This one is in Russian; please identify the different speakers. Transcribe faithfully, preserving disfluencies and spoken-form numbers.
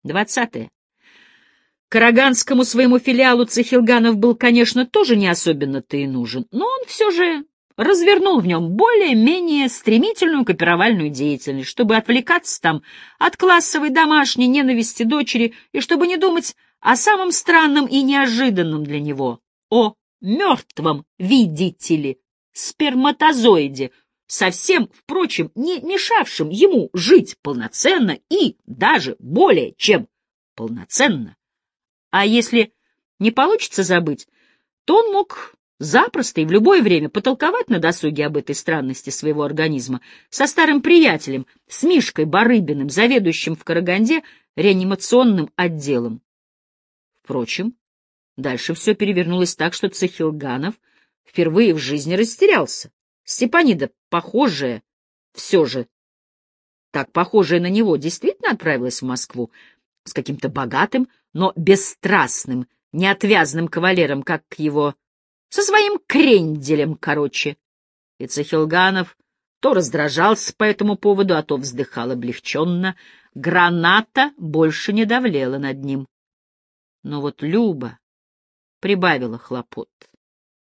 Speaker 1: Двадцатое. Караганскому своему филиалу Цехилганов был, конечно, тоже не особенно-то и нужен, но он все же развернул в нем более-менее стремительную копировальную деятельность, чтобы отвлекаться там от классовой домашней ненависти дочери и чтобы не думать о самом странном и неожиданном для него, о мертвом, видите ли, сперматозоиде, совсем, впрочем, не мешавшим ему жить полноценно и даже более чем полноценно. А если не получится забыть, то он мог запросто и в любое время потолковать на досуге об этой странности своего организма со старым приятелем, с Мишкой Барыбиным, заведующим в Караганде реанимационным отделом. Впрочем, дальше все перевернулось так, что Цехилганов впервые в жизни растерялся. Степанида, похожая, все же, так похожая на него, действительно отправилась в Москву с каким-то богатым, но бесстрастным, неотвязным кавалером, как его, со своим кренделем, короче. И Цехилганов то раздражался по этому поводу, а то вздыхал облегченно. Граната больше не давлела над ним. Но вот Люба прибавила хлопот.